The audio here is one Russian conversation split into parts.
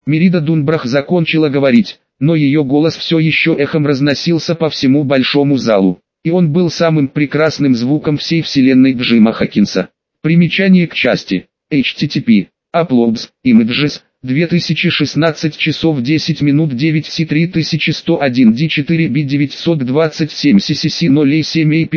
Мерида Дунбрах закончила говорить, но ее голос все еще эхом разносился по всему большому залу. И он был самым прекрасным звуком всей вселенной Джима Хокинса. Примечание к части. http. Uploads, Images, 2016 часов 10 минут 9 c 3101 d4 b 927 ccc 07 a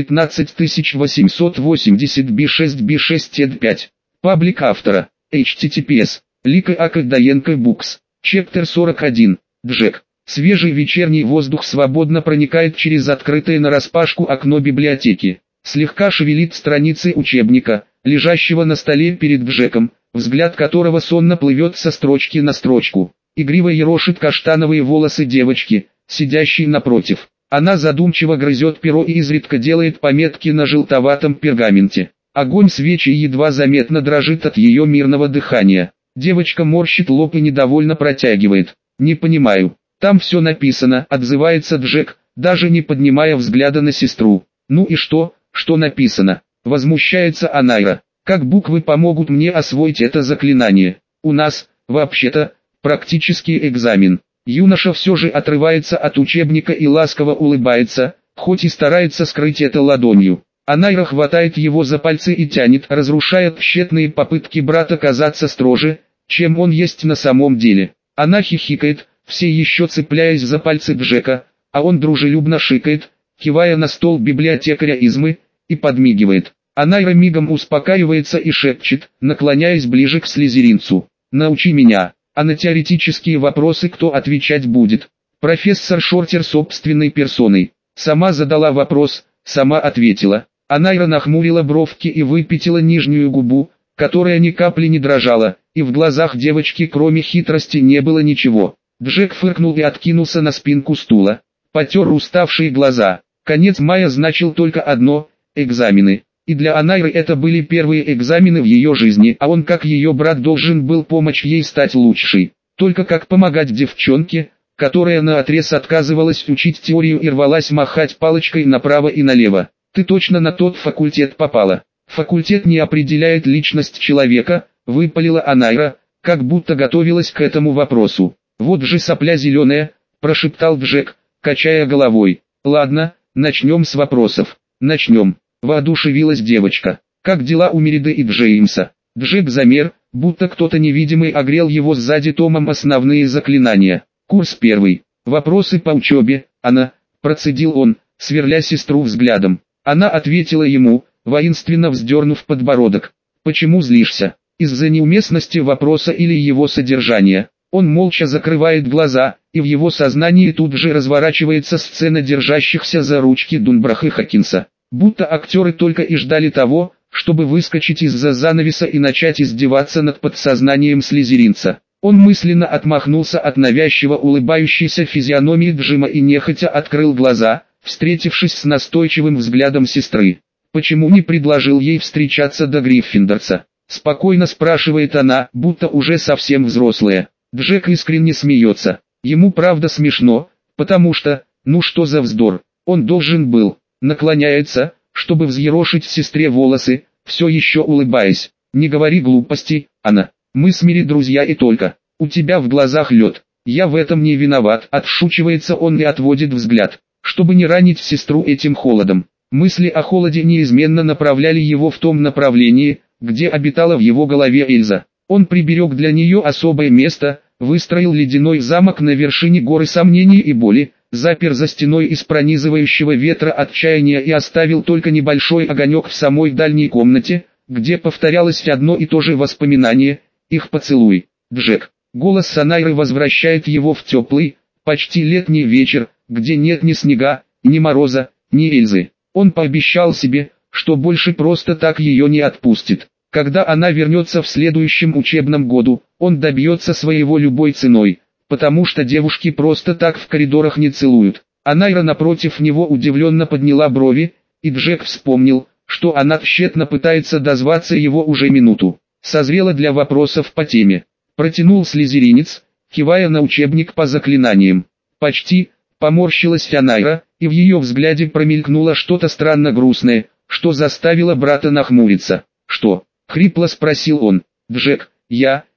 15880 b6 b6 ted 5. Паблик автора. https. Лика Акадаенко Букс. Чептер 41. Джек. Свежий вечерний воздух свободно проникает через открытое нараспашку окно библиотеки. Слегка шевелит страницы учебника, лежащего на столе перед Джеком, взгляд которого сонно плывет со строчки на строчку. Игриво ерошит каштановые волосы девочки, сидящей напротив. Она задумчиво грызет перо и изредка делает пометки на желтоватом пергаменте. Огонь свечи едва заметно дрожит от ее мирного дыхания. Девочка морщит лоб и недовольно протягивает. «Не понимаю. Там все написано», — отзывается Джек, даже не поднимая взгляда на сестру. «Ну и что написано?» — возмущается Анайра. «Как буквы помогут мне освоить это заклинание? У нас, вообще-то, практический экзамен». Юноша все же отрывается от учебника и ласково улыбается, хоть и старается скрыть это ладонью. Анайра хватает его за пальцы и тянет, разрушая тщетные попытки брата казаться строже, чем он есть на самом деле. Она хихикает, все еще цепляясь за пальцы Джека, а он дружелюбно шикает, кивая на стол библиотекаря Измы, и подмигивает. Анайра мигом успокаивается и шепчет, наклоняясь ближе к слизеринцу: «Научи меня, а на теоретические вопросы кто отвечать будет?» Профессор Шортер собственной персоной. Сама задала вопрос, сама ответила. Анайра нахмурила бровки и выпятила нижнюю губу, которая ни капли не дрожала, и в глазах девочки кроме хитрости не было ничего. Джек фыркнул и откинулся на спинку стула, потер уставшие глаза. Конец мая значил только одно – экзамены. И для Анайры это были первые экзамены в ее жизни, а он как ее брат должен был помочь ей стать лучшей. Только как помогать девчонке, которая наотрез отказывалась учить теорию и рвалась махать палочкой направо и налево. «Ты точно на тот факультет попала. Факультет не определяет личность человека», — выпалила Анайра, как будто готовилась к этому вопросу. «Вот же сопля зеленая», — прошептал Джек, качая головой. «Ладно, начнем с вопросов». «Начнем», — воодушевилась девочка. «Как дела у Мериды и Джеймса?» Джек замер, будто кто-то невидимый огрел его сзади томом «Основные заклинания». «Курс первый. Вопросы по учебе, Анна», — процедил он, сверля сестру взглядом. Она ответила ему, воинственно вздернув подбородок. «Почему злишься? Из-за неуместности вопроса или его содержания?» Он молча закрывает глаза, и в его сознании тут же разворачивается сцена держащихся за ручки Дунбрах и Хокинса. Будто актеры только и ждали того, чтобы выскочить из-за занавеса и начать издеваться над подсознанием слизеринца. Он мысленно отмахнулся от навязчиво улыбающейся физиономии Джима и нехотя открыл глаза, встретившись с настойчивым взглядом сестры. «Почему не предложил ей встречаться до Гриффиндорца?» — спокойно спрашивает она, будто уже совсем взрослая. Джек искренне смеется. Ему правда смешно, потому что, ну что за вздор, он должен был. Наклоняется, чтобы взъерошить сестре волосы, все еще улыбаясь. «Не говори глупостей, Анна. Мы с Мири друзья и только. У тебя в глазах лед. Я в этом не виноват», — отшучивается он и отводит взгляд, чтобы не ранить сестру этим холодом. Мысли о холоде неизменно направляли его в том направлении, где обитала в его голове Эльза. Он приберег для нее особое место, выстроил ледяной замок на вершине горы сомнений и боли, запер за стеной из пронизывающего ветра отчаяния и оставил только небольшой огонек в самой дальней комнате, где повторялось одно и то же воспоминание — их поцелуй. «Джек». Голос Санайры возвращает его в теплый, почти летний вечер, где нет ни снега, ни мороза, ни Эльзы. Он пообещал себе, что больше просто так ее не отпустит. Когда она вернется в следующем учебном году, он добьется своего любой ценой, потому что девушки просто так в коридорах не целуют. Анайра напротив него удивленно подняла брови, и Джек вспомнил, что она тщетно пытается дозваться его уже минуту. Созрела для вопросов по теме. Протянул слизеринец, кивая на учебник по заклинаниям. «Почти», — поморщилась Анайра, и в ее взгляде промелькнуло что-то странно грустное, что заставило брата нахмуриться. «Что?» — хрипло спросил он. «Джек, я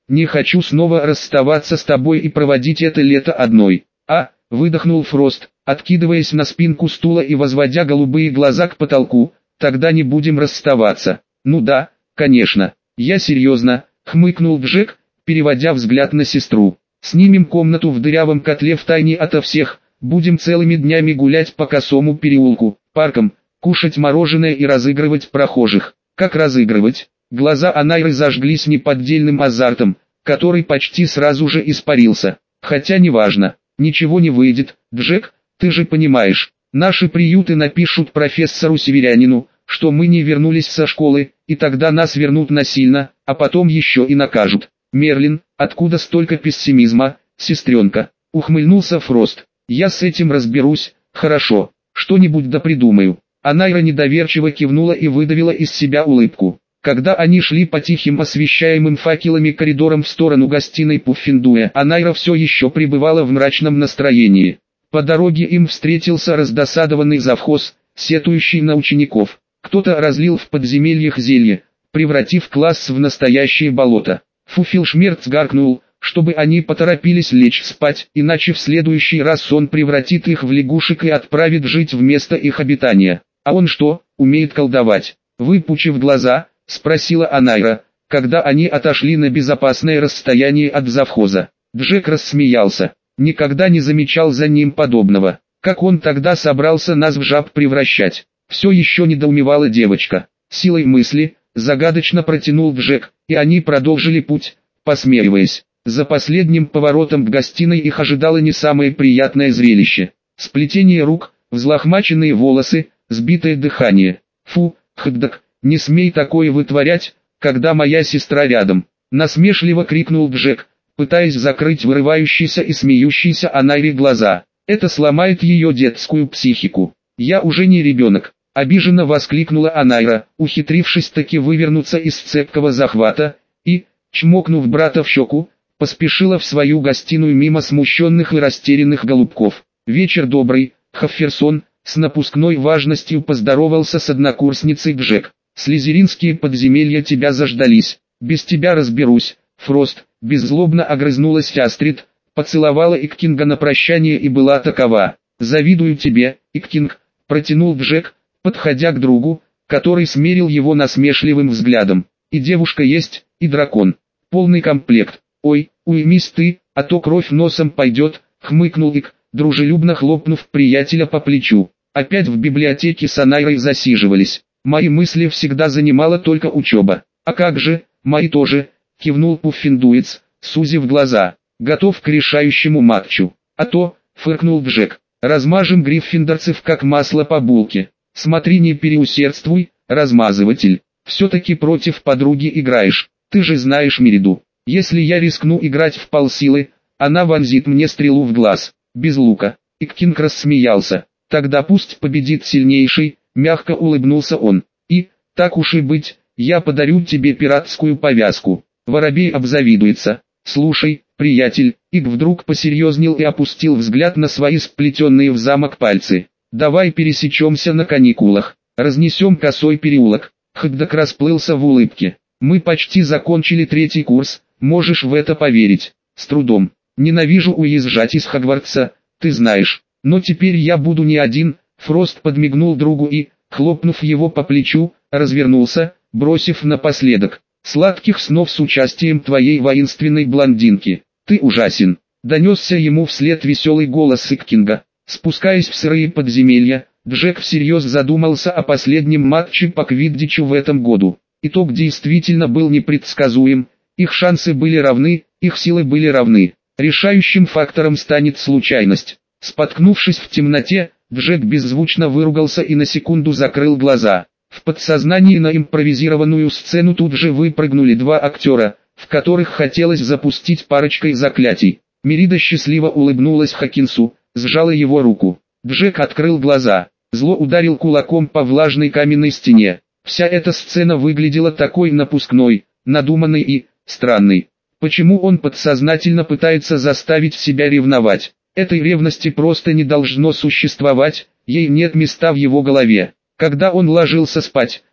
Не хочу снова расставаться с тобой и проводить это лето одной. Выдохнул Фрост, откидываясь на спинку стула и возводя голубые глаза к потолку. Тогда не будем расставаться. Ну да, конечно. Я серьезно, хмыкнул Джек, переводя взгляд на сестру. Снимем комнату в дырявом котле втайне ото всех. Будем целыми днями гулять по Косому переулку, паркам, кушать мороженое и разыгрывать прохожих. Как разыгрывать? Глаза Анайры зажглись неподдельным азартом, который почти сразу же испарился. Хотя неважно, ничего не выйдет. Джек, ты же понимаешь, наши приюты напишут профессору Северянину, что мы не вернулись со школы, и тогда нас вернут насильно, а потом еще и накажут. Мерлин, откуда столько пессимизма, сестренка? Ухмыльнулся Фрост. Я с этим разберусь, хорошо, что-нибудь да придумаю. Анайра недоверчиво кивнула и выдавила из себя улыбку. Когда они шли по тихим освещаемым факелами коридорам в сторону гостиной Пуффендуя, Анайра все еще пребывала в мрачном настроении. По дороге им встретился раздосадованный завхоз, сетующий на учеников. Кто-то разлил в подземельях зелье, превратив класс в настоящее болото. Фуфелшмерц гаркнул, чтобы они поторопились лечь спать, иначе в следующий раз сон превратит их в лягушек и отправит жить в место их обитания. А он что, умеет колдовать? Выпучив глаза, спросила Анайра, когда они отошли на безопасное расстояние от завхоза. Джек рассмеялся. Никогда не замечал за ним подобного. Как он тогда собрался нас в жаб превращать? Все еще недоумевала девочка. Силой мысли, загадочно протянул Джек, и они продолжили путь, посмеиваясь. За последним поворотом к гостиной их ожидало не самое приятное зрелище. Сплетение рук, взлохмаченные волосы, сбитое дыхание. Фу, Хдак, не смей такое вытворять, когда моя сестра рядом. Насмешливо крикнул Джек, пытаясь закрыть вырывающиеся и смеющиеся Анайре глаза. Это сломает ее детскую психику. Я уже не ребенок. Обиженно воскликнула Анайра, ухитрившись таки вывернуться из цепкого захвата, и, чмокнув брата в щеку, поспешила в свою гостиную мимо смущенных и растерянных голубков. «Вечер добрый, Хафферсон», с напускной важностью поздоровался с однокурсницей Джек. «Слизеринские подземелья тебя заждались. Без тебя разберусь, Фрост», беззлобно огрызнулась Астрид, поцеловала Иккинга на прощание и была такова. «Завидую тебе, Иккинг», протянул Джек, подходя к другу, который смерил его насмешливым взглядом. «И девушка есть, и дракон. Полный комплект. Ой, уймись ты, а то кровь носом пойдет», хмыкнул Ик, дружелюбно хлопнув приятеля по плечу. Опять в библиотеке с Анайрой засиживались. Мои мысли всегда занимала только учеба. «А как же, мои тоже», кивнул Пуффендуец, сузив глаза. «Готов к решающему матчу. А то», фыркнул Джек, «размажем гриффиндорцев как масло по булке. Смотри, не переусердствуй, размазыватель. Все-таки против подруги играешь. Ты же знаешь Мериду. Если я рискну играть в полсилы, она вонзит мне стрелу в глаз, без лука». Иккинг рассмеялся. «Тогда пусть победит сильнейший», мягко улыбнулся он. «И, так уж и быть, я подарю тебе пиратскую повязку». Воробей обзавидуется. «Слушай, приятель», Ик вдруг посерьезнел и опустил взгляд на свои сплетенные в замок пальцы. «Давай пересечемся на каникулах, разнесем Косой переулок». Хдак расплылся в улыбке. «Мы почти закончили 3-й курс, можешь в это поверить». «С трудом. Ненавижу уезжать из Хогвартса, ты знаешь. Но теперь я буду не один». Фрост подмигнул другу и, хлопнув его по плечу, развернулся, бросив напоследок: «Сладких снов с участием твоей воинственной блондинки. Ты ужасен», донесся ему вслед веселый голос Иккинга. Спускаясь в сырые подземелья, Джек всерьез задумался о последнем матче по квиддичу в этом году. Итог действительно был непредсказуем, их шансы были равны, их силы были равны. Решающим фактором станет случайность. Споткнувшись в темноте, Джек беззвучно выругался и на секунду закрыл глаза. В подсознании на импровизированную сцену тут же выпрыгнули 2 актера, в которых хотелось запустить парочкой заклятий. Мерида счастливо улыбнулась Хокинсу, сжала его руку. Джек открыл глаза, зло ударил кулаком по влажной каменной стене. Вся эта сцена выглядела такой напускной, надуманной и странной. Почему он подсознательно пытается заставить себя ревновать? Этой ревности просто не должно существовать, ей нет места в его голове. Когда он ложился спать,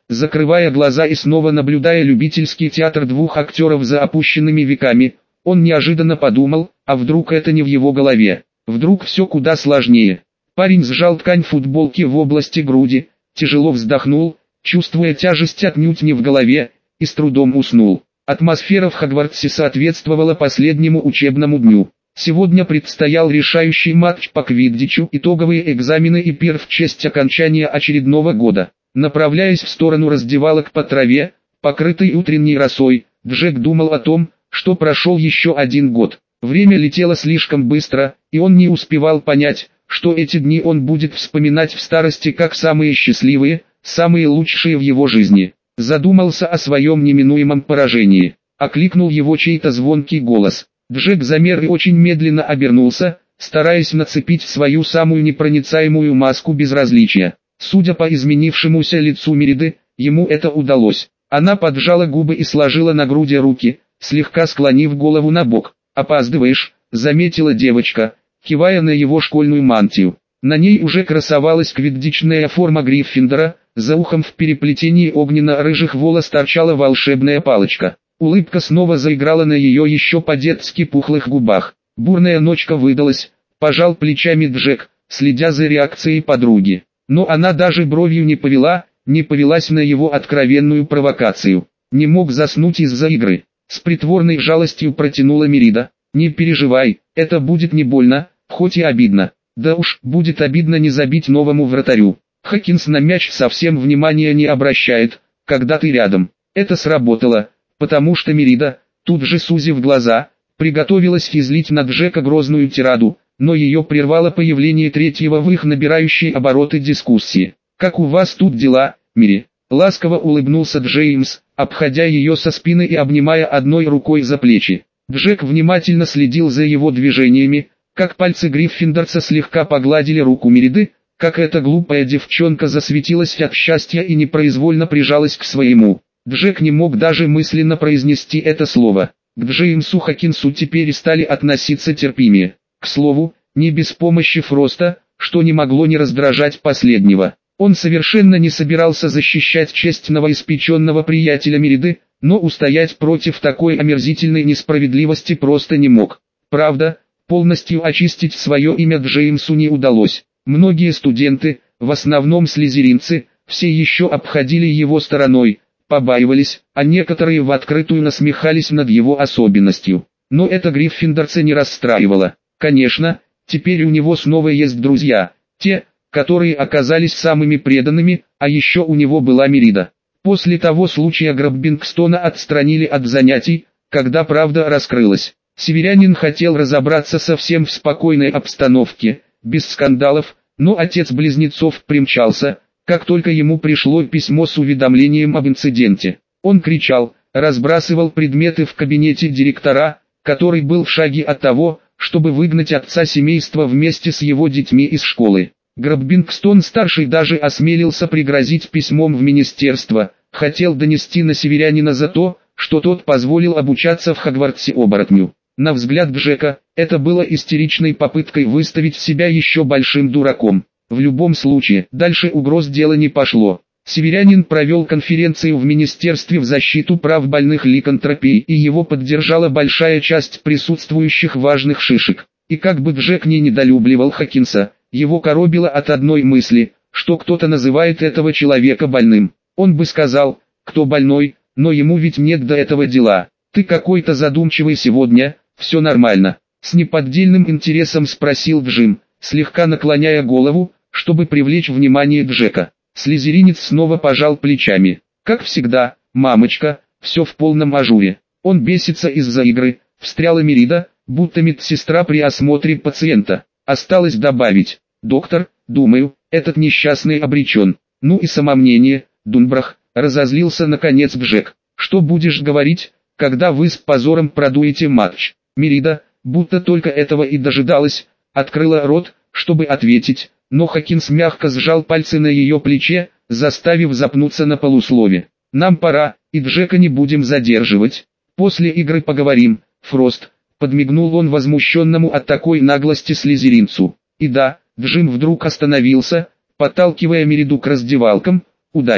закрывая глаза и снова наблюдая любительский театр двух актеров за опущенными веками, он неожиданно подумал, а вдруг это не в его голове, вдруг все куда сложнее. Парень сжал ткань футболки в области груди, тяжело вздохнул, чувствуя тяжесть отнюдь не в голове, и с трудом уснул. Атмосфера в Хогвартсе соответствовала последнему учебному дню. Сегодня предстоял решающий матч по квиддичу, итоговые экзамены и пир в честь окончания очередного года. Направляясь в сторону раздевалок по траве, покрытой утренней росой, Джек думал о том, что прошел еще один год. Время летело слишком быстро, и он не успевал понять, что эти дни он будет вспоминать в старости как самые счастливые, самые лучшие в его жизни. Задумался о своем неминуемом поражении. Окликнул его чей-то звонкий голос. Джек замер и очень медленно обернулся, стараясь нацепить свою самую непроницаемую маску безразличия. Судя по изменившемуся лицу Мериды, ему это удалось. Она поджала губы и сложила на груди руки, слегка склонив голову на бок. «Опаздываешь», — заметила девочка, кивая на его школьную мантию. На ней уже красовалась квиддичная форма Гриффиндора, за ухом в переплетении огненно-рыжих волос торчала волшебная палочка. Улыбка снова заиграла на ее еще по-детски пухлых губах. Бурная ночка выдалась, пожал плечами Джек, следя за реакцией подруги. Но она даже бровью не повелась на его откровенную провокацию. Не мог заснуть из-за игры. С притворной жалостью протянула Мерида. «Не переживай, это будет не больно, хоть и обидно». «Да уж, будет обидно не забить новому вратарю. Хокинс на мяч совсем внимания не обращает, когда ты рядом». Это сработало, потому что Мерида, тут же сузив глаза, приготовилась излить на Джека грозную тираду, но ее прервало появление третьего в их набирающей обороты дискуссии. «Как у вас тут дела, Мири?» Ласково улыбнулся Джеймс, обходя ее со спины и обнимая одной рукой за плечи. Джек внимательно следил за его движениями, как пальцы Гриффиндорца слегка погладили руку Мериды, как эта глупая девчонка засветилась от счастья и непроизвольно прижалась к своему. Джек не мог даже мысленно произнести это слово. К Джеймсу Хокинсу теперь стали относиться терпимее. К слову, не без помощи Фроста, что не могло не раздражать последнего. Он совершенно не собирался защищать честь новоиспеченного приятеля Мериды, но устоять против такой омерзительной несправедливости просто не мог. Правда, полностью очистить свое имя Джеймсу не удалось. Многие студенты, в основном слизеринцы, все еще обходили его стороной, побаивались, а некоторые в открытую насмехались над его особенностью. Но это гриффиндорца не расстраивало. Конечно, теперь у него снова есть друзья, те, которые оказались самыми преданными, а еще у него была Мерида. После того случая Граббингстона отстранили от занятий, когда правда раскрылась. Северянин хотел разобраться совсем в спокойной обстановке, без скандалов, но отец близнецов примчался, как только ему пришло письмо с уведомлением об инциденте. Он кричал, разбрасывал предметы в кабинете директора, который был в шаге от того, чтобы выгнать отца семейства вместе с его детьми из школы. Граббингстон-старший даже осмелился пригрозить письмом в министерство, хотел донести на северянина за то, что тот позволил обучаться в Хогвартсе оборотню. На взгляд Джека, это было истеричной попыткой выставить себя еще большим дураком. В любом случае, дальше угроз дело не пошло. Северянин провел конференцию в Министерстве в защиту прав больных ликантропией, и его поддержала большая часть присутствующих важных шишек. И как бы Джек не недолюбливал Хокинса, его коробило от одной мысли, что кто-то называет этого человека больным. Он бы сказал, кто больной, но ему ведь нет до этого дела. «Ты какой-то задумчивый сегодня, все нормально?» С неподдельным интересом спросил Джим, слегка наклоняя голову, чтобы привлечь внимание Джека. Слизеринец снова пожал плечами. «Как всегда, мамочка, все в полном ажуре. Он бесится из-за игры», встряла Мерида, будто медсестра при осмотре пациента. Осталось добавить: «Доктор, думаю, этот несчастный обречен». «Ну и самомнение, Дунбрах», разозлился наконец Джек. «Что будешь говорить, когда вы с позором продуете матч?» Мерида, будто только этого и дожидалась, открыла рот, чтобы ответить, но Хокинс мягко сжал пальцы на ее плече, заставив запнуться на полуслове. «Нам пора, и Джека не будем задерживать. После игры поговорим, Фрост», подмигнул он возмущенному от такой наглости слизеринцу. И да, Джим вдруг остановился, подталкивая Мериду к раздевалкам. «Удачи!»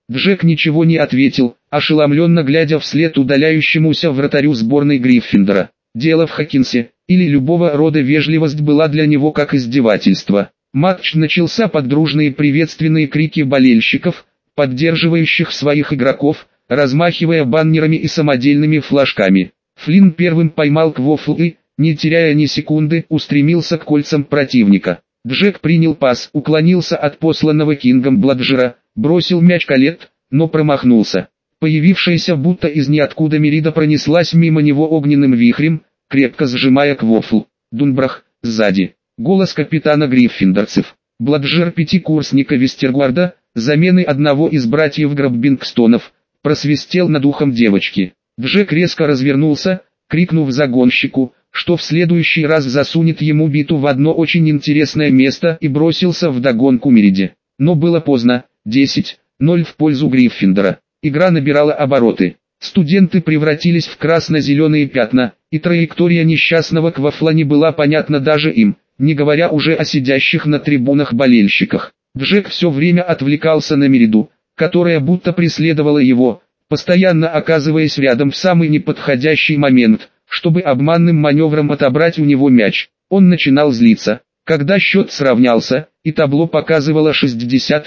Джек ничего не ответил, ошеломленно глядя вслед удаляющемуся вратарю сборной Гриффиндора. Дело в Хокинсе, или любого рода вежливость была для него как издевательство. Матч начался под дружные приветственные крики болельщиков, поддерживающих своих игроков, размахивая баннерами и самодельными флажками. Флинн первым поймал квофл и, не теряя ни секунды, устремился к кольцам противника. Джек принял пас, уклонился от посланного Кингом Бладжера, бросил мяч Колетт, но промахнулся. Появившаяся будто из ниоткуда Мерида пронеслась мимо него огненным вихрем, крепко сжимая квофл. Дунбрах, сзади. Голос капитана гриффиндорцев. Бладжер пятикурсника Вестергуарда, замены одного из братьев Граббингстонов, просвистел над ухом девочки. Джек резко развернулся, крикнув загонщику, что в следующий раз засунет ему биту в одно очень интересное место, и бросился вдогонку Мериде. Но было поздно. 10-0 в пользу Гриффиндора. Игра набирала обороты. Студенты превратились в красно-зеленые пятна, и траектория несчастного квафла не была понятна даже им, не говоря уже о сидящих на трибунах болельщиках. Джек все время отвлекался на Мериду, которая будто преследовала его, постоянно оказываясь рядом в самый неподходящий момент, чтобы обманным маневром отобрать у него мяч. Он начинал злиться, когда счет сравнялся, и табло показывало 60-60.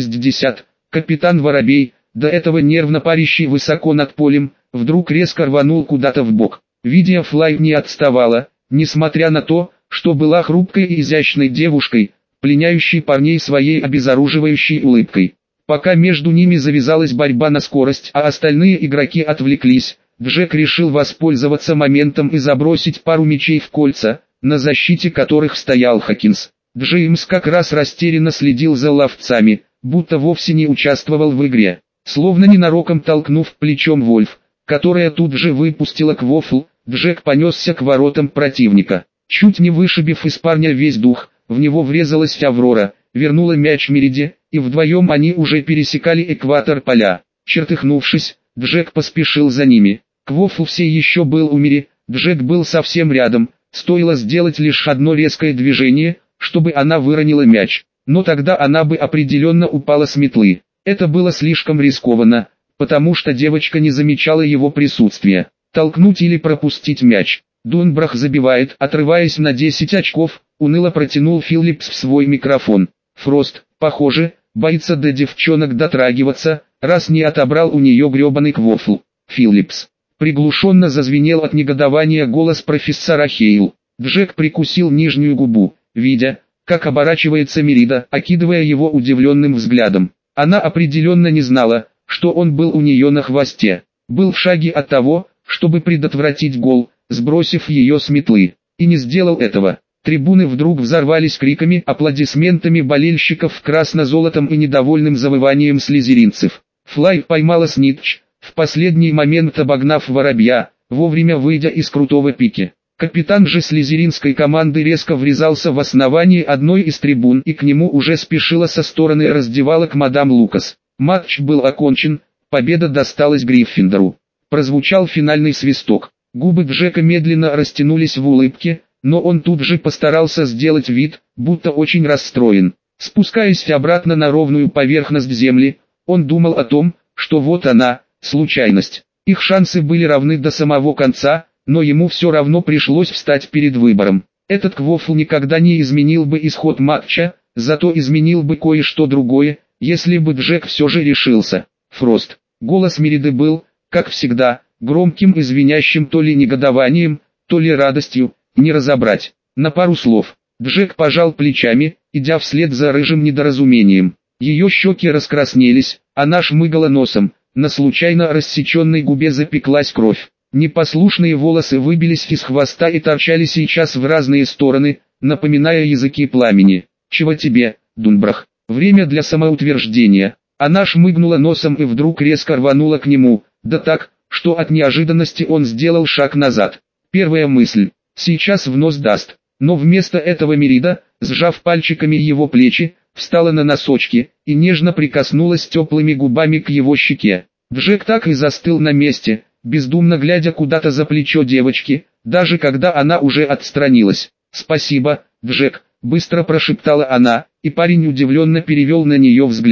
Капитан Воробей, до этого нервно парящий высоко над полем, вдруг резко рванул куда-то вбок. Видия Флай не отставала, несмотря на то, что была хрупкой и изящной девушкой, пленяющей парней своей обезоруживающей улыбкой. Пока между ними завязалась борьба на скорость, а остальные игроки отвлеклись, Джек решил воспользоваться моментом и забросить пару мячей в кольца, на защите которых стоял Хокинс. Джеймс как раз растерянно следил за ловцами, будто вовсе не участвовал в игре. Словно ненароком толкнув плечом Вольф, которая тут же выпустила квофл, Джек понесся к воротам противника. Чуть не вышибив из парня весь дух, в него врезалась Аврора, вернула мяч Мериде, и вдвоем они уже пересекали экватор поля. Чертыхнувшись, Джек поспешил за ними. Квофл все еще был у Мери, Джек был совсем рядом, стоило сделать лишь одно резкое движение, чтобы она выронила мяч, но тогда она бы определенно упала с метлы. Это было слишком рискованно, потому что девочка не замечала его присутствия. Толкнуть или пропустить мяч. Дунбрах забивает, отрываясь на 10 очков, уныло протянул Филлипс в свой микрофон. Фрост, похоже, боится до девчонок дотрагиваться, раз не отобрал у нее гребаный квофл. Филлипс. Приглушенно зазвенел от негодования голос профессора Хейл. Джек прикусил нижнюю губу, видя, как оборачивается Мерида, окидывая его удивленным взглядом. Она определенно не знала, что он был у нее на хвосте. Был в шаге от того, чтобы предотвратить гол, сбросив ее с метлы. И не сделал этого. Трибуны вдруг взорвались криками, аплодисментами болельщиков в красно-золотом и недовольным завыванием слизеринцев. Флай поймала Снитч, в последний момент обогнав Воробья, вовремя выйдя из крутого пики. Капитан же слизеринской команды резко врезался в основание одной из трибун, и к нему уже спешила со стороны раздевалок мадам Лукас. Матч был окончен, победа досталась Гриффиндору. Прозвучал финальный свисток. Губы Джека медленно растянулись в улыбке, но он тут же постарался сделать вид, будто очень расстроен. Спускаясь обратно на ровную поверхность земли, он думал о том, что вот она, случайность. Их шансы были равны до самого конца, но ему все равно пришлось встать перед выбором. Этот квофл никогда не изменил бы исход матча, зато изменил бы кое-что другое, если бы Джек все же решился. Фрост. Голос Мериды был, как всегда, громким и звенящим то ли негодованием, то ли радостью, не разобрать. На пару слов. Джек пожал плечами, идя вслед за рыжим недоразумением. Ее щеки раскраснелись, она шмыгала носом, на случайно рассеченной губе запеклась кровь. Непослушные волосы выбились из хвоста и торчали сейчас в разные стороны, напоминая языки пламени. «Чего тебе, Дунбрах? Время для самоутверждения». Она шмыгнула носом и вдруг резко рванула к нему, да так, что от неожиданности он сделал шаг назад. Первая мысль – сейчас в нос даст. Но вместо этого Мерида, сжав пальчиками его плечи, встала на носочки и нежно прикоснулась теплыми губами к его щеке. Джек так и застыл на месте, бездумно глядя куда-то за плечо девочки, даже когда она уже отстранилась. «Спасибо, Джек», — быстро прошептала она, и парень удивленно перевел на нее взгляд.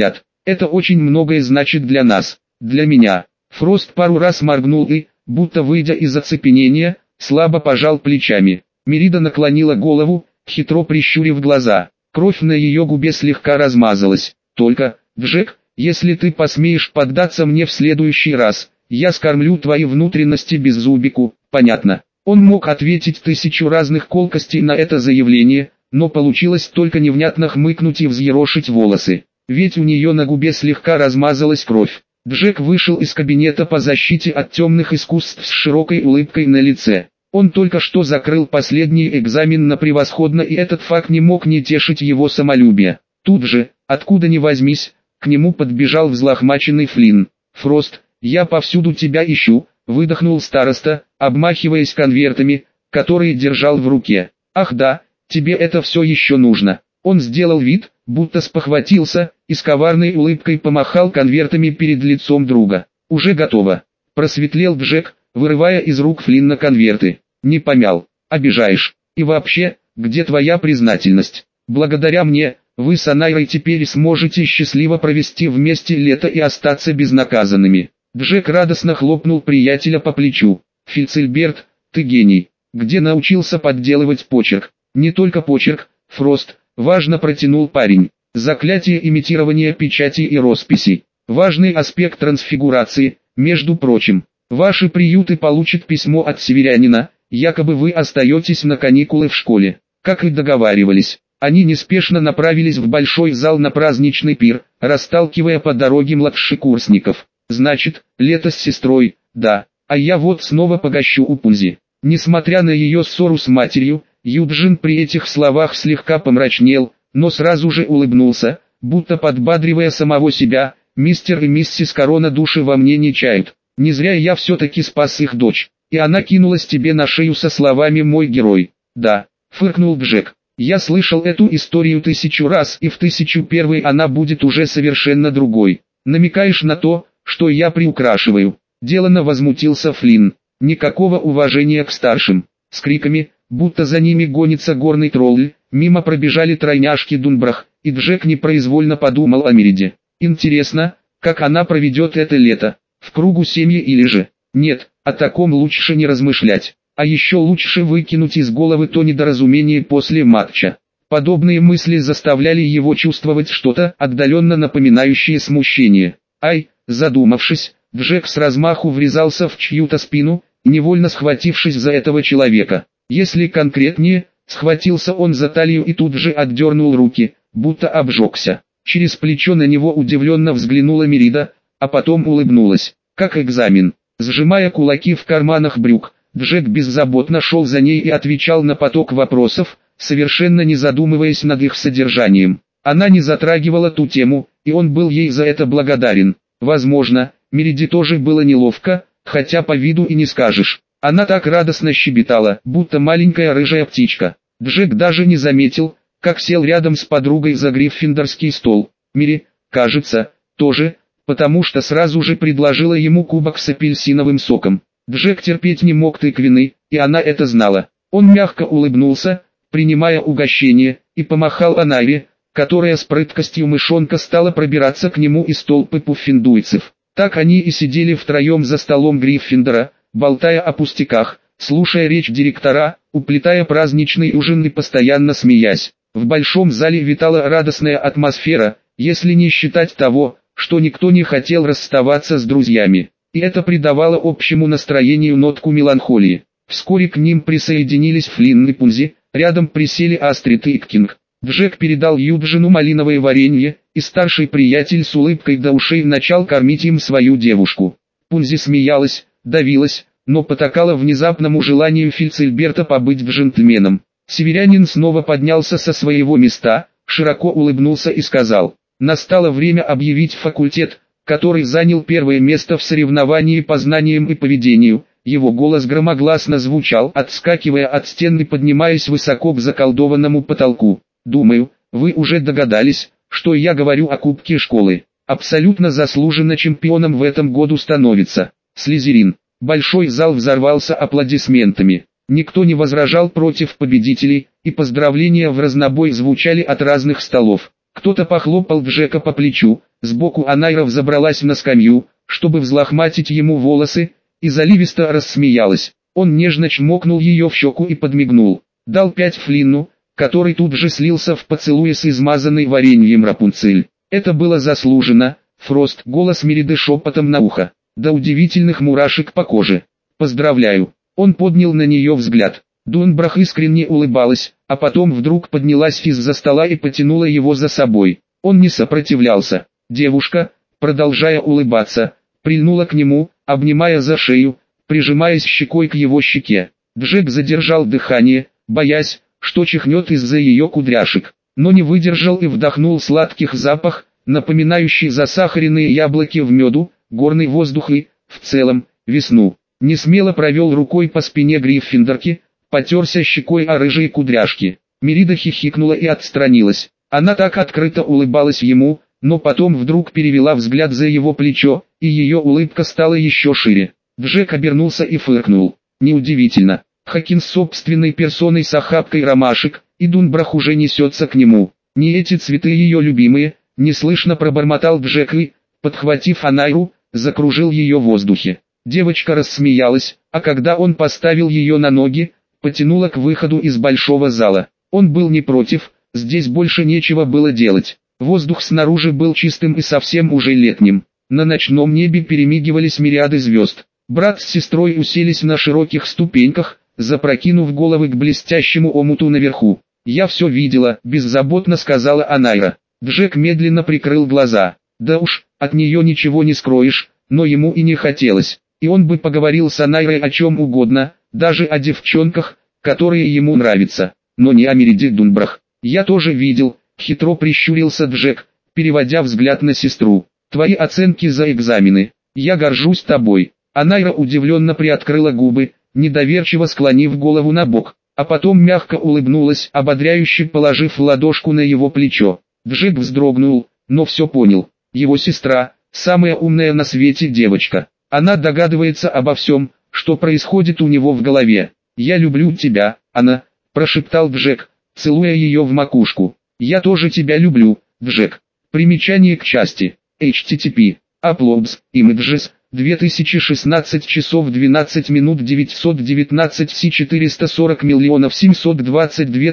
Это очень многое значит для нас, для меня. Фрост пару раз моргнул и, будто выйдя из оцепенения, слабо пожал плечами. Мерида наклонила голову, хитро прищурив глаза. Кровь на ее губе слегка размазалась. «Только, Джек, если ты посмеешь поддаться мне в следующий раз, я скормлю твои внутренности беззубику, понятно?» Он мог ответить 1000 разных колкостей на это заявление, но получилось только невнятно хмыкнуть и взъерошить волосы. Ведь у нее на губе слегка размазалась кровь. Джек вышел из кабинета по защите от темных искусств с широкой улыбкой на лице. Он только что закрыл последний экзамен на превосходно, и этот факт не мог не тешить его самолюбие. Тут же, откуда ни возьмись, к нему подбежал взлохмаченный Флинн. «Фрост, я повсюду тебя ищу», — выдохнул староста, обмахиваясь конвертами, которые держал в руке. «Ах да, тебе это все еще нужно». Он сделал вид, будто спохватился, и с коварной улыбкой помахал конвертами перед лицом друга. «Уже готово», — просветлел Джек, вырывая из рук Флинна конверты. «Не помял, обижаешь. И вообще, где твоя признательность? Благодаря мне, вы с Анайрой теперь сможете счастливо провести вместе лето и остаться безнаказанными». Джек радостно хлопнул приятеля по плечу. «Фицильберт, ты гений. Где научился подделывать почерк?» «Не только почерк, Фрост», — важно протянул парень. «Заклятие имитирования печати и росписи. Важный аспект трансфигурации, между прочим. Ваши приюты получат письмо от северянина, якобы вы остаетесь на каникулы в школе». Как и договаривались, они неспешно направились в большой зал на праздничный пир, расталкивая по дороге младшекурсников. «Значит, лето с сестрой, да, а я вот снова погощу у Пунзи». Несмотря на ее ссору с матерью, Юджин при этих словах слегка помрачнел, но сразу же улыбнулся, будто подбадривая самого себя. «Мистер и миссис Корона души во мне не чают. Не зря я все-таки спас их дочь». И она кинулась тебе на шею со словами «мой герой». «Да», — фыркнул Джек. «Я слышал эту историю 1000 раз, и в 1001 она будет уже совершенно другой. Намекаешь на то, что я приукрашиваю?» Делано возмутился Флинн. Никакого уважения к старшим. С криками, будто за ними гонится горный тролль, мимо пробежали тройняшки Дунбрах, и Джек непроизвольно подумал о Мериде. Интересно, как она проведет это лето? В кругу семьи или же? Нет, о таком лучше не размышлять. А еще лучше выкинуть из головы то недоразумение после матча. Подобные мысли заставляли его чувствовать что-то, отдаленно напоминающее смущение. «Ай!» Задумавшись, Джек с размаху врезался в чью-то спину, невольно схватившись за этого человека. Если конкретнее, схватился он за талию и тут же отдернул руки, будто обжегся. Через плечо на него удивленно взглянула Мерида, а потом улыбнулась. Как экзамен. Сжимая кулаки в карманах брюк, Джек беззаботно шел за ней и отвечал на поток вопросов, совершенно не задумываясь над их содержанием. Она не затрагивала ту тему, и он был ей за это благодарен. Возможно, Мериде тоже было неловко, хотя по виду и не скажешь. Она так радостно щебетала, будто маленькая рыжая птичка. Джек даже не заметил, как сел рядом с подругой за гриффиндорский стол. Мири, кажется, тоже, потому что сразу же предложила ему кубок с апельсиновым соком. Джек терпеть не мог тыквены, и она это знала. Он мягко улыбнулся, принимая угощение, и помахал Анайре, которая с прыткостью мышонка стала пробираться к нему из толпы пуффиндуйцев. Так они и сидели втроем за столом Гриффиндора, болтая о пустяках, слушая речь директора, уплетая праздничный ужин и постоянно смеясь. В большом зале витала радостная атмосфера, если не считать того, что никто не хотел расставаться с друзьями. И это придавало общему настроению нотку меланхолии. Вскоре к ним присоединились Флинн и Пунзи, рядом присели Астрид и Иккинг. Джек передал Юджину малиновое варенье, и старший приятель с улыбкой до ушей начал кормить им свою девушку. Пунзи смеялась, давилась, но потакала внезапному желанию Фицильберта побыть джентльменом. Северянин снова поднялся со своего места, широко улыбнулся и сказал: «Настало время объявить факультет, который занял первое место в соревновании по знаниям и поведению». Его голос громогласно звучал, отскакивая от стены и поднимаясь высоко к заколдованному потолку. «Думаю, вы уже догадались, что я говорю о кубке школы. Абсолютно заслуженно чемпионом в этом году становится Слизерин». Большой зал взорвался аплодисментами. Никто не возражал против победителей, и поздравления в разнобой звучали от разных столов. Кто-то похлопал Джека по плечу, сбоку Анайра взобралась на скамью, чтобы взлохматить ему волосы, и заливисто рассмеялась. Он нежно чмокнул ее в щеку и подмигнул. Дал 5 Флинну, который тут же слился в поцелуе с измазанной вареньем Рапунцель. Это было заслужено. Фрост, голос Мериды шепотом на ухо. До удивительных мурашек по коже. Поздравляю. Он поднял на нее взгляд. Дунбрах искренне улыбалась, а потом вдруг поднялась из-за стола и потянула его за собой. Он не сопротивлялся. Девушка, продолжая улыбаться, прильнула к нему, обнимая за шею, прижимаясь щекой к его щеке. Джек задержал дыхание, боясь, что чихнет из-за ее кудряшек, но не выдержал и вдохнул сладких запах, напоминающий засахаренные яблоки в меду, горный воздух и, в целом, весну. Несмело провел рукой по спине Гриффиндорки, потерся щекой о рыжие кудряшки. Мерида хихикнула и отстранилась. Она так открыто улыбалась ему, но потом вдруг перевела взгляд за его плечо, и ее улыбка стала еще шире. Джек обернулся и фыркнул. Неудивительно. Хокинс собственной персоной с охапкой ромашек, и Дунбрах уже несется к нему. Не эти цветы ее любимые, неслышно пробормотал Джек и, подхватив Анайру, закружил ее в воздухе. Девочка рассмеялась, а когда он поставил ее на ноги, потянула к выходу из большого зала. Он был не против, здесь больше нечего было делать. Воздух снаружи был чистым и совсем уже летним. На ночном небе перемигивались мириады звезд. Брат с сестрой уселись на широких ступеньках, запрокинув головы к блестящему омуту наверху. «Я все видела», — беззаботно сказала Анайра. Джек медленно прикрыл глаза. Да уж, от нее ничего не скроешь, но ему и не хотелось. И он бы поговорил с Анайрой о чем угодно, даже о девчонках, которые ему нравятся, но не о Мериде Дунбрах. «Я тоже видел», — хитро прищурился Джек, переводя взгляд на сестру. «Твои оценки за экзамены. Я горжусь тобой». Анайра удивленно приоткрыла губы, недоверчиво склонив голову на бок, а потом мягко улыбнулась, ободряюще положив ладошку на его плечо. Джек вздрогнул, но все понял. Его сестра, самая умная на свете девочка. Она догадывается обо всем, что происходит у него в голове. «Я люблю тебя, Анна», – прошептал Джек, целуя ее в макушку. «Я тоже тебя люблю, Джек». Примечание к части. http. Uploads, Images, 2016 часов 12 минут 919 Си 440 миллионов 722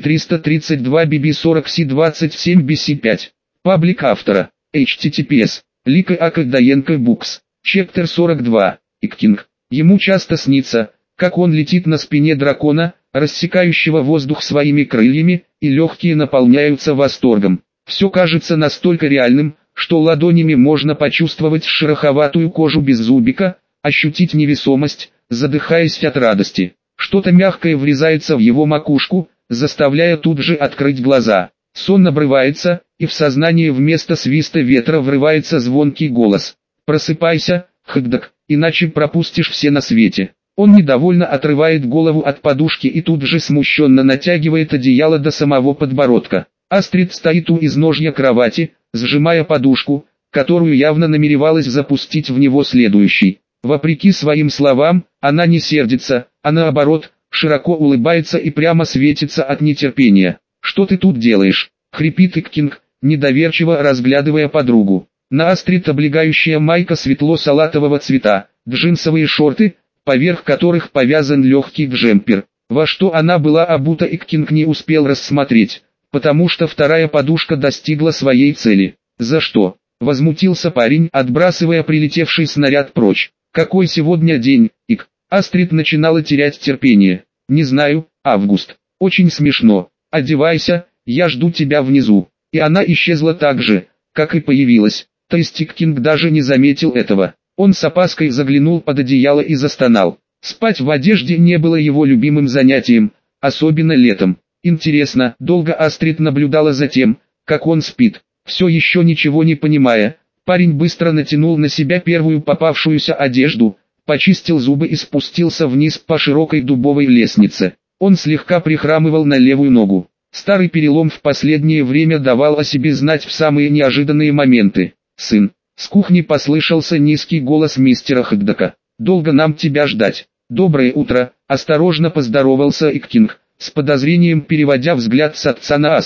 332 BB 40 Си 27 BC 5. Паблик автора. https. Лика Акадаенко Books. Chapter 42. Иккинг. Ему часто снится, как он летит на спине дракона, рассекающего воздух своими крыльями, и легкие наполняются восторгом. Все кажется настолько реальным, что ладонями можно почувствовать шероховатую кожу беззубика, ощутить невесомость, задыхаясь от радости. Что-то мягкое врезается в его макушку, заставляя тут же открыть глаза. Сон обрывается, и в сознание вместо свиста ветра врывается звонкий голос. «Просыпайся, Хэгдак, иначе пропустишь все на свете». Он недовольно отрывает голову от подушки и тут же смущенно натягивает одеяло до самого подбородка. Астрид стоит у изножья кровати, сжимая подушку, которую явно намеревалась запустить в него следующий. Вопреки своим словам, она не сердится, а наоборот, широко улыбается и прямо светится от нетерпения. «Что ты тут делаешь?» — хрипит Иккинг, недоверчиво разглядывая подругу. На Астрид облегающая майка светло-салатового цвета, джинсовые шорты, поверх которых повязан легкий джемпер. Во что она была обута Иккинг не успел рассмотреть, потому что вторая подушка достигла своей цели. «За что?» — возмутился парень, отбрасывая прилетевший снаряд прочь. «Какой сегодня день, Ик?» Астрид начинала терять терпение. «Не знаю, Август. Очень смешно. Одевайся, я жду тебя внизу». И она исчезла так же, как и появилась. То есть Иккинг даже не заметил этого. Он с опаской заглянул под одеяло и застонал. Спать в одежде не было его любимым занятием, особенно летом. Интересно, долго Астрид наблюдала за тем, как он спит. Все еще ничего не понимая, парень быстро натянул на себя первую попавшуюся одежду, почистил зубы и спустился вниз по широкой дубовой лестнице. Он слегка прихрамывал на левую ногу. Старый перелом в последнее время давал о себе знать в самые неожиданные моменты. «Сын!» С кухни послышался низкий голос мистера Хэгдака. «Долго нам тебя ждать?» «Доброе утро!» – осторожно поздоровался Иккинг, с подозрением переводя взгляд с отца на Астрид.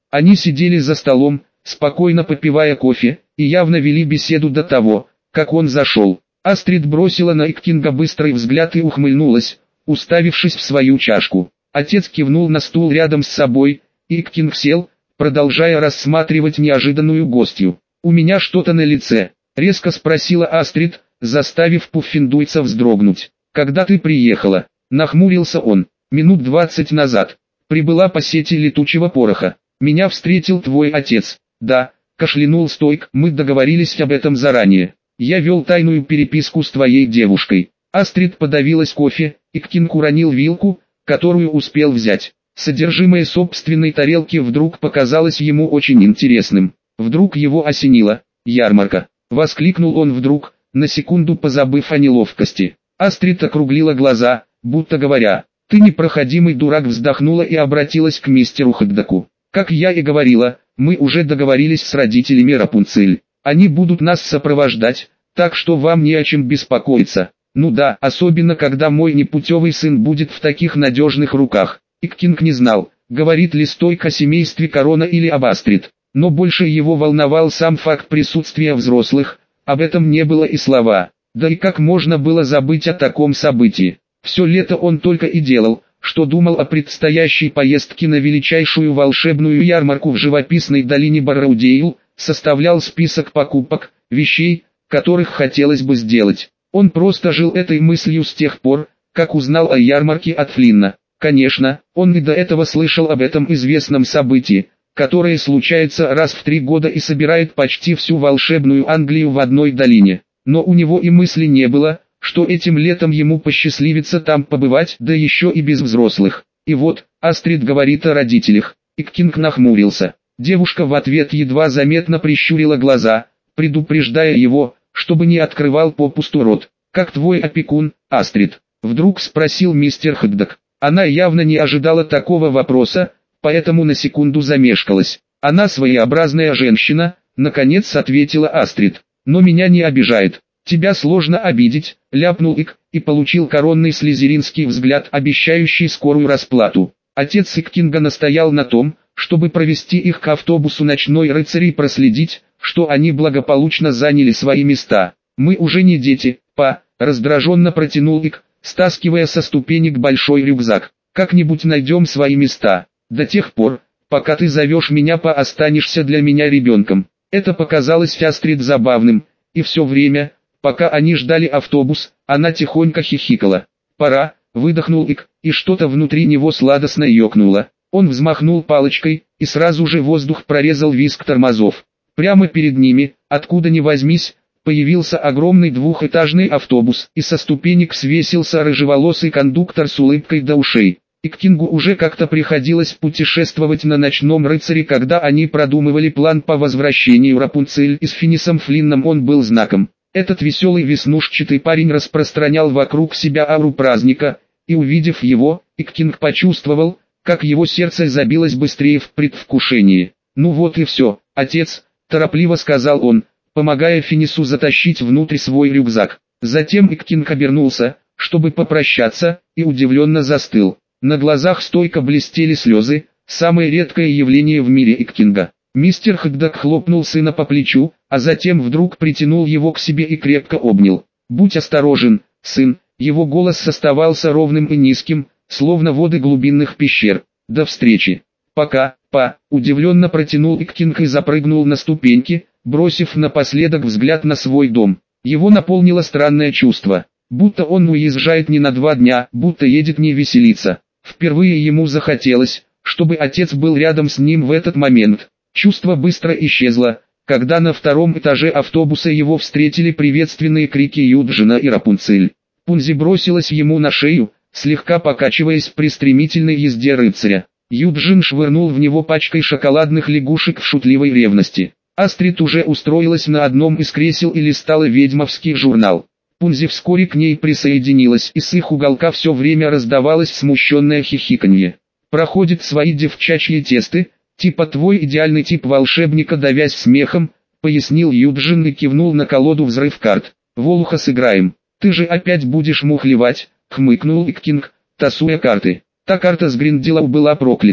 Они сидели за столом, спокойно попивая кофе, и явно вели беседу до того, как он зашел. Астрид бросила на Иккинга быстрый взгляд и ухмыльнулась, уставившись в свою чашку. Отец кивнул на стул рядом с собой, и Иккинг сел, продолжая рассматривать неожиданную гостью. «У меня что-то на лице?» — резко спросила Астрид, заставив пуффиндуйца вздрогнуть. «Когда ты приехала?» — нахмурился он. «Минут 20 назад. Прибыла по сети летучего пороха. Меня встретил твой отец». «Да», — кашлянул Стойк, — «мы договорились об этом заранее. Я вел тайную переписку с твоей девушкой». Астрид подавилась кофе, и Иккинг уронил вилку, которую успел взять. Содержимое собственной тарелки вдруг показалось ему очень интересным. Вдруг его осенило. «Ярмарка!» — воскликнул он вдруг, на секунду позабыв о неловкости. Астрид округлила глаза, будто говоря: «Ты непроходимый дурак», вздохнула и обратилась к мистеру Хагдаку. «Как я и говорила, мы уже договорились с родителями Рапунцель. Они будут нас сопровождать, так что вам не о чем беспокоиться. Ну да, особенно когда мой непутевый сын будет в таких надежных руках». Иккинг не знал, говорит ли Стойк о семействе Корона или об Астрид, но больше его волновал сам факт присутствия взрослых, об этом не было и слова. Да и как можно было забыть о таком событии? Все лето он только и делал, что думал о предстоящей поездке на величайшую волшебную ярмарку в живописной долине Барраудейл, составлял список покупок, вещей, которых хотелось бы сделать. Он просто жил этой мыслью с тех пор, как узнал о ярмарке от Флинна. Конечно, он и до этого слышал об этом известном событии, которое случается раз в 3 года и собирает почти всю волшебную Англию в одной долине. Но у него и мысли не было, что этим летом ему посчастливится там побывать, да еще и без взрослых. И вот, Астрид говорит о родителях. Иккинг нахмурился. Девушка в ответ едва заметно прищурила глаза, предупреждая его, чтобы не открывал попусту рот. «Как твой опекун, Астрид?» — вдруг спросил мистер Хагдак. Она явно не ожидала такого вопроса, поэтому на секунду замешкалась. «Она своеобразная женщина», — наконец ответила Астрид. «Но меня не обижает». «Тебя сложно обидеть», — ляпнул Ик, и получил коронный слизеринский взгляд, обещающий скорую расплату. Отец Иккинга настоял на том, чтобы провести их к автобусу «Ночной рыцарь» и проследить, что они благополучно заняли свои места. «Мы уже не дети, па», — раздраженно протянул Ик, стаскивая со ступенек большой рюкзак. «Как-нибудь найдем свои места. До тех пор, пока ты зовешь меня па, останешься для меня ребенком». Это показалось Астрид забавным, и все время, пока они ждали автобус, она тихонько хихикала. «Пора», — выдохнул Ик, и что-то внутри него сладостно ёкнуло. Он взмахнул палочкой, и сразу же воздух прорезал визг тормозов. Прямо перед ними, откуда ни возьмись, появился огромный двухэтажный автобус, и со ступенек свесился рыжеволосый кондуктор с улыбкой до ушей. Иккингу уже как-то приходилось путешествовать на «Ночном рыцаре», когда они продумывали план по возвращению Рапунцель, и с Финисом Флинном он был знаком. Этот веселый веснушчатый парень распространял вокруг себя ауру праздника, и увидев его, Иккинг почувствовал, как его сердце забилось быстрее в предвкушении. «Ну вот и все, отец», — торопливо сказал он, помогая Финису затащить внутрь свой рюкзак. Затем Иккинг обернулся, чтобы попрощаться, и удивленно застыл. На глазах Стойка блестели слезы, самое редкое явление в мире Иккинга. Мистер Хагдак хлопнул сына по плечу, а затем вдруг притянул его к себе и крепко обнял. «Будь осторожен, сын», его голос оставался ровным и низким, словно воды глубинных пещер. «До встречи». «Пока, па», удивленно протянул Иккинг и запрыгнул на ступеньки, бросив напоследок взгляд на свой дом. Его наполнило странное чувство, будто он уезжает не на 2 дня, будто едет не веселиться. Впервые ему захотелось, чтобы отец был рядом с ним в этот момент. Чувство быстро исчезло, когда на 2-м этаже автобуса его встретили приветственные крики Юджина и Рапунцель. Пунзи бросилась ему на шею, слегка покачиваясь при стремительной езде рыцаря. Юджин швырнул в него пачкой шоколадных лягушек в шутливой ревности. Астрид уже устроилась на одном из кресел и листала ведьмовский журнал. Пунзи вскоре к ней присоединилась, и с их уголка все время раздавалось смущенное хихиканье. «Проходит свои девчачьи тесты, типа твой идеальный тип волшебника», давясь смехом, пояснил Юджин и кивнул на колоду взрыв карт. «Волуха сыграем». «Ты же опять будешь мухлевать», — хмыкнул Иккинг, тасуя карты. Та карта с Гринделлау была проклята.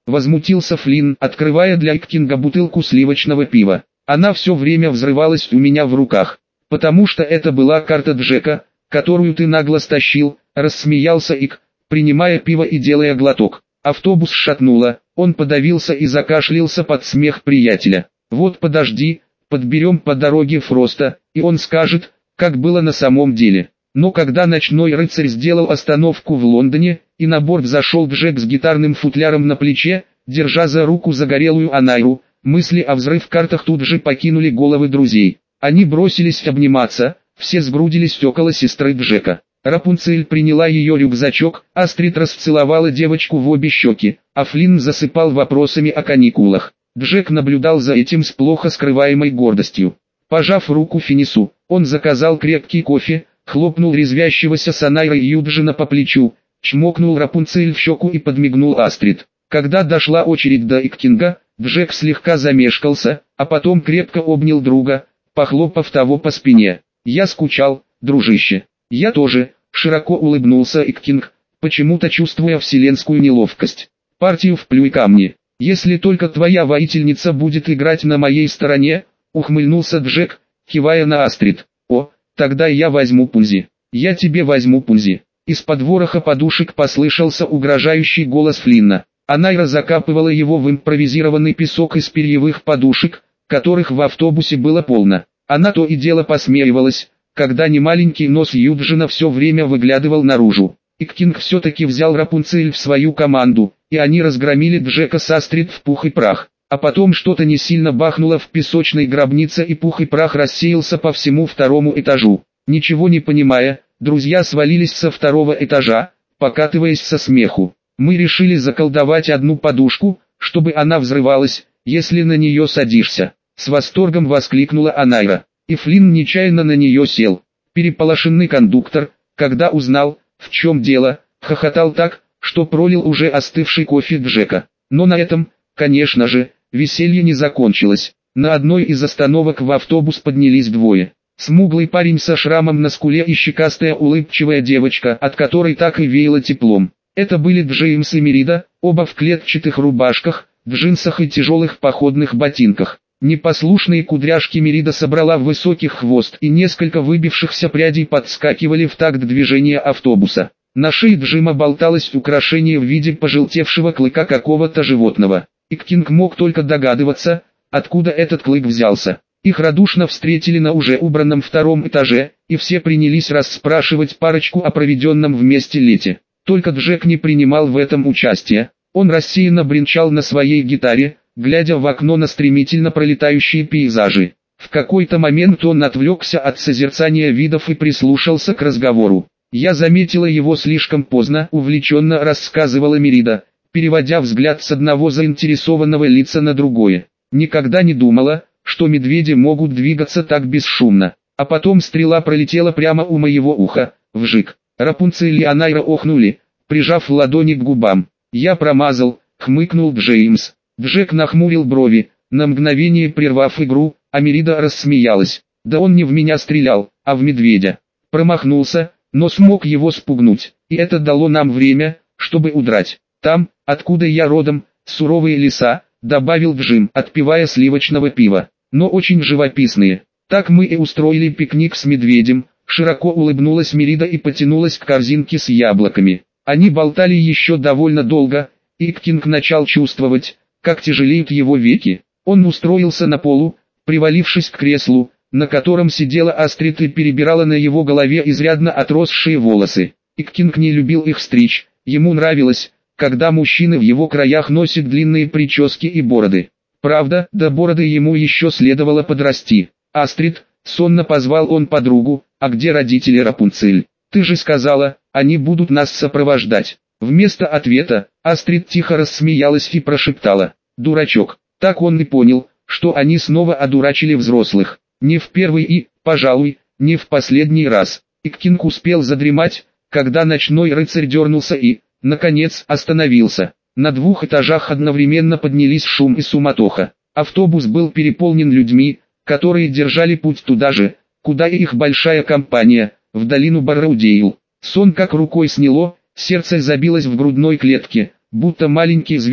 возмутился Флинн, открывая для Иккинга бутылку сливочного пива. Она все время взрывалась у меня в руках. «Потому что это была карта Джека, которую ты нагло стащил», — рассмеялся Ик, принимая пиво и делая глоток. Автобус шатнуло, он подавился и закашлялся под смех приятеля. «Вот подожди, подберем по дороге Фроста, и он скажет, как было на самом деле». Но когда ночной рыцарь сделал остановку в Лондоне, и на борт зашел Джек с гитарным футляром на плече, держа за руку загорелую Анайру, мысли о взрыв-картах тут же покинули головы друзей. Они бросились обниматься, все сгрудились около сестры Джека. Рапунцель приняла ее рюкзачок, Астрид расцеловала девочку в обе щеки, а Флинн засыпал вопросами о каникулах. Джек наблюдал за этим с плохо скрываемой гордостью. Пожав руку Финису, он заказал крепкий кофе, хлопнул резвящегося Санайра Юджина по плечу, чмокнул Рапунцель в щеку и подмигнул Астрид. Когда дошла очередь до Иккинга, Джек слегка замешкался, а потом крепко обнял друга, похлопав того по спине. «Я скучал, дружище». «Я тоже», — широко улыбнулся Иккинг, почему-то чувствуя вселенскую неловкость. «Партию в плюй камни. Если только твоя воительница будет играть на моей стороне», — ухмыльнулся Джек, кивая на Астрид. «О, тогда я возьму Пунзи». «Я тебе возьму Пунзи». Из-под вороха подушек послышался угрожающий голос Флинна. Анайра закапывала его в импровизированный песок из перьевых подушек, которых в автобусе было полно. Она то и дело посмеивалась, когда немаленький нос Юджина все время выглядывал наружу. Иккинг все-таки взял Рапунцель в свою команду, и они разгромили Джека с Астрид в пух и прах. А потом что-то не сильно бахнуло в песочной гробнице, и пух и прах рассеялся по всему второму этажу. Ничего не понимая, друзья свалились со второго этажа, покатываясь со смеху. «Мы решили заколдовать одну подушку, чтобы она взрывалась, если на нее садишься», — с восторгом воскликнула Анайра. И Флинн нечаянно на нее сел. Переполошенный кондуктор, когда узнал, в чем дело, хохотал так, что пролил уже остывший кофе Джека. Но на этом, конечно же, веселье не закончилось. На одной из остановок в автобус поднялись двое. Смуглый парень со шрамом на скуле и щекастая улыбчивая девочка, от которой так и веяло теплом. Это были Джеймс и Мерида, оба в клетчатых рубашках, джинсах и тяжелых походных ботинках. Непослушные кудряшки Мерида собрала в высокий хвост, и несколько выбившихся прядей подскакивали в такт движения автобуса. На шее Джима болталось украшение в виде пожелтевшего клыка какого-то животного. Иккинг мог только догадываться, откуда этот клык взялся. Их радушно встретили на уже убранном втором этаже, и все принялись расспрашивать парочку о проведенном вместе лете. Только Джек не принимал в этом участия. Он рассеянно бренчал на своей гитаре, глядя в окно на стремительно пролетающие пейзажи. В какой-то момент он отвлекся от созерцания видов и прислушался к разговору. «Я заметила его слишком поздно», — увлеченно рассказывала Мерида, переводя взгляд с одного заинтересованного лица на другое. «Никогда не думала, что медведи могут двигаться так бесшумно. А потом стрела пролетела прямо у моего уха, вжик». Рапунцель и Анайра охнули, прижав ладони к губам. «Я промазал», — хмыкнул Джеймс. Джек нахмурил брови, на мгновение прервав игру, а Мерида рассмеялась. «Да он не в меня стрелял, а в медведя. Промахнулся, но смог его спугнуть, и это дало нам время, чтобы удрать. Там, откуда я родом, суровые леса», — добавил Джим, отпивая сливочного пива, «но очень живописные. Так мы и устроили пикник с медведем». Широко улыбнулась Мерида и потянулась к корзинке с яблоками. Они болтали еще довольно долго, и Иккинг начал чувствовать, как тяжелеют его веки. Он устроился на полу, привалившись к креслу, на котором сидела Астрид и перебирала на его голове изрядно отросшие волосы. Иккинг не любил их стричь, ему нравилось, когда мужчины в его краях носят длинные прически и бороды. Правда, до бороды ему еще следовало подрасти. «Астрид», — сонно позвал он подругу, — «а где родители Рапунцель? Ты же сказала, они будут нас сопровождать». Вместо ответа, Астрид тихо рассмеялась и прошептала: «Дурачок». Так он и понял, что они снова одурачили взрослых. Не в первый и, пожалуй, не в последний раз. Иккинг успел задремать, когда ночной рыцарь дернулся и, наконец, остановился. На 2 этажах одновременно поднялись шум и суматоха. Автобус был переполнен людьми, которые держали путь туда же, куда и их большая компания, в долину Барроудейл. Сон как рукой сняло, сердце забилось в грудной клетке, будто маленький зверек,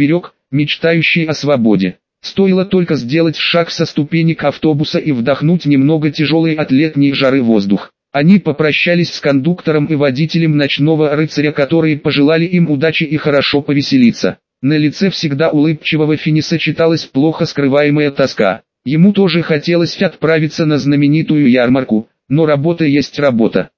мечтающие о свободе. Стоило только сделать шаг со ступенек автобуса и вдохнуть немного тяжелый от летней жары воздух. Они попрощались с кондуктором и водителем ночного рыцаря, которые пожелали им удачи и хорошо повеселиться. На лице всегда улыбчивого Финиса читалась плохо скрываемая тоска. Ему тоже хотелось отправиться на знаменитую ярмарку, но работа есть работа.